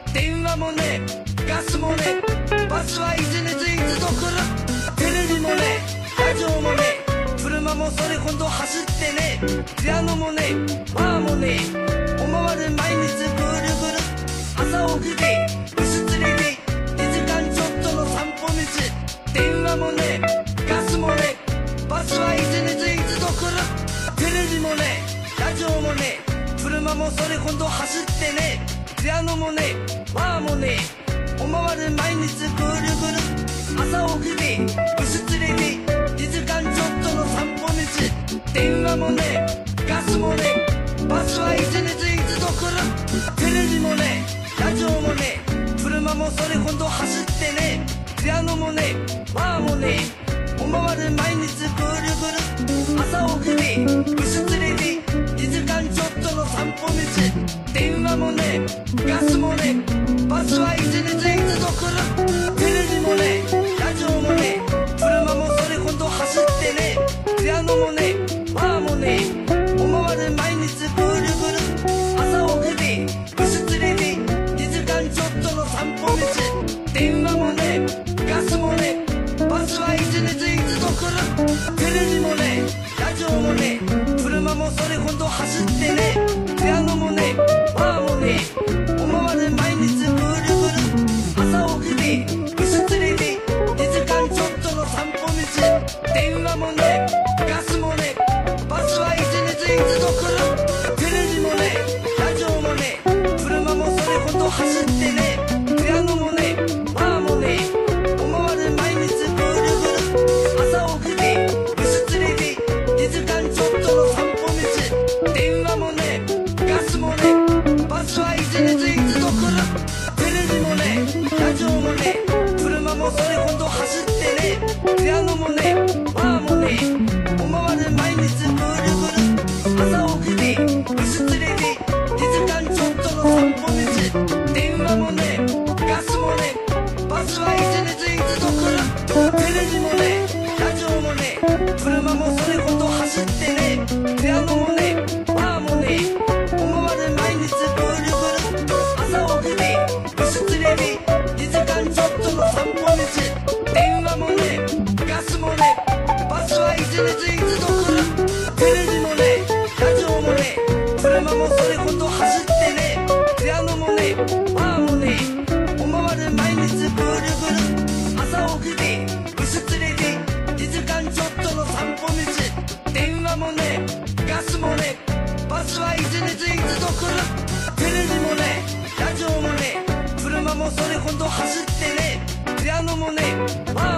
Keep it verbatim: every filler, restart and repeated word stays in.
電話もねガスもねバスはいつねついつど来るテレビもねラジオもね車もそれほど走ってねピアノもねバーもね思わず毎日ぐるぐる朝起きて薄釣りでにじかんちょっとの散歩道電話もねガスもねバスはいつねついつど来るテレビもねラジオもね車もそれほど走ってねピアノもねバーもね思わず毎日ぐるぐる朝起きて薄釣りでにじかんちょっとの散歩道電話もねガスもねバスはいつねついつど来るテレビもねラジオもね車もそれほど走ってねピアノもねバーもね思わず毎日ぐるぐる朝起きて薄釣りでにじかんちょっとの散歩道電話もねガスもねバスはいつねついつど来るテレビもねラジオもね車もそれほど走ってねピアノもねバーもね思わず毎日ぐるぐる朝起きて薄釣りでにじかんちょっとの散歩道電話もねガスもねバスはいつねついつど来るテレビもねラジオもね車もそれほど走ってねピアノもねバーもね思わず毎日ぐるぐる朝起きて薄釣りでにじかんちょっとの散歩道電話もねガスもねバスはいつねついつど来るテレビもねラジオもね車もそれほど走ってねピアノもねバーもね思わず毎日ぐるぐる朝起きて薄釣りでにじかんちょっとの散歩道電話もねガスもねバスはいつねついつど来るテレビもねラジオもね車もそれほど走ってねピアノもねバーもね思わず毎日ぐるぐる朝起きて薄釣りでにじかんちょっとの散歩道電話もねガスもねバスはいつねついつど来るテレビもねラジオもね車もそれほど走ってねピアノもねバーもね思わず毎日ぐるぐる朝起きて薄釣りでにじかんちょっとの散歩道電話もねガスもねバスはいつねついつど来るテレビもねラジオもね車もそれほど走ってねピアノもねバーもね思わず毎日ぐるぐる朝起きて薄釣りでにじかんちょっとの散歩道電話もねガスもねバスはいつねついつど来るテレビもねラジオもね車もそれほど走ってねピアノもねバー